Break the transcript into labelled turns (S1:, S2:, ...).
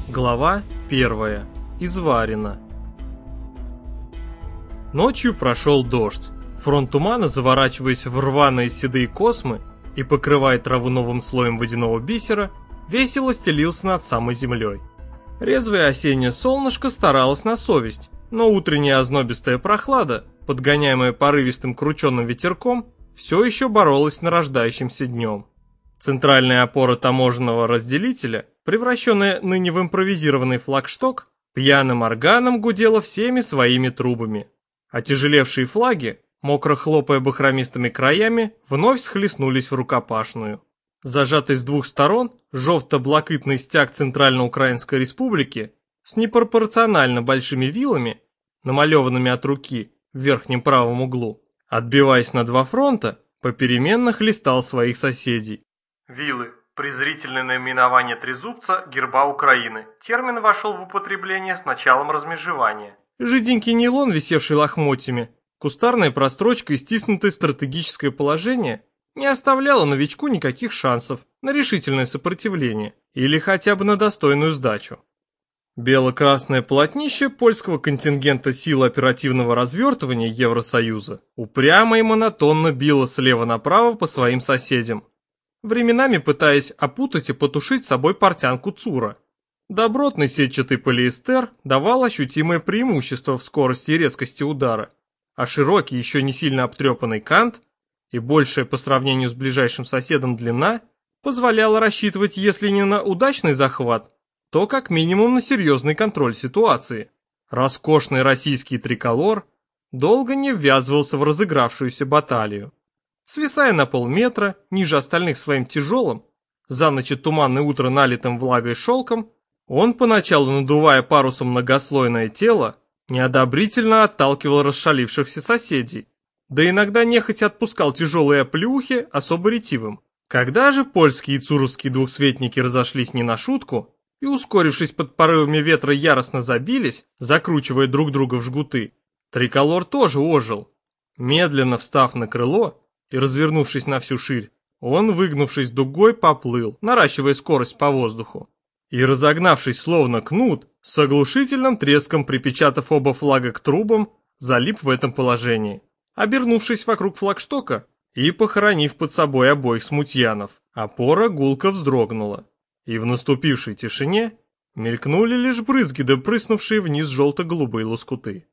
S1: Глава 1. Изварина. Ночью прошел дождь. Фронт тумана, заворачиваясь в рваные седые космы и покрывая траву новым слоем водяного бисера, весело стелился над самой землей. Резвое осеннее солнышко старалось на совесть, но утренняя ознобистая прохлада, подгоняемая порывистым крученным ветерком, все еще боролась с нарождающимся днем. Центральная опора таможенного разделителя, превращенная ныне в импровизированный флагшток, пьяным органом гудела всеми своими трубами. Отяжелевшие флаги, мокро хлопая бахромистыми краями, вновь схлестнулись в рукопашную. Зажатый с двух сторон жовто-блакитный стяг Центрально-Украинской Республики с непропорционально большими вилами, намалеванными от руки в верхнем правом углу, отбиваясь на два фронта, попеременно хлестал своих соседей. Вилы – презрительное наименование трезубца герба Украины. Термин вошел в употребление с началом размежевания. Жиденький нейлон, висевший лохмотьями, кустарная прострочка и стиснутое стратегическое положение не оставляло новичку никаких шансов на решительное сопротивление или хотя бы на достойную сдачу. Бело-красное полотнище польского контингента сил оперативного развертывания Евросоюза упрямо и монотонно било слева направо по своим соседям, временами пытаясь опутать и потушить собой портянку ЦУРа. Добротный сетчатый полиэстер давал ощутимое преимущество в скорости и резкости удара, а широкий, еще не сильно обтрепанный кант и большая по сравнению с ближайшим соседом длина позволяла рассчитывать, если не на удачный захват, то как минимум на серьезный контроль ситуации. Роскошный российский триколор долго не ввязывался в разыгравшуюся баталию. Свисая на полметра, ниже остальных своим тяжелым, за ночь туманное утро налитым влагой шелком, он, поначалу надувая парусом многослойное тело, неодобрительно отталкивал расшалившихся соседей, да иногда нехотя отпускал тяжелые оплеухи особо ретивым. Когда же польские и цуровские двухсветники разошлись не на шутку и, ускорившись под порывами ветра, яростно забились, закручивая друг друга в жгуты, триколор тоже ожил. Медленно встав на крыло и развернувшись на всю ширь, он, выгнувшись дугой, поплыл, наращивая скорость по воздуху. И, разогнавшись словно кнут, с оглушительным треском припечатав оба флага к трубам, залип в этом положении, обернувшись вокруг флагштока и похоронив под собой обоих смутьянов. Опора гулко вздрогнула, и в наступившей тишине мелькнули лишь брызги да прыснувшие вниз желто-голубые лоскуты.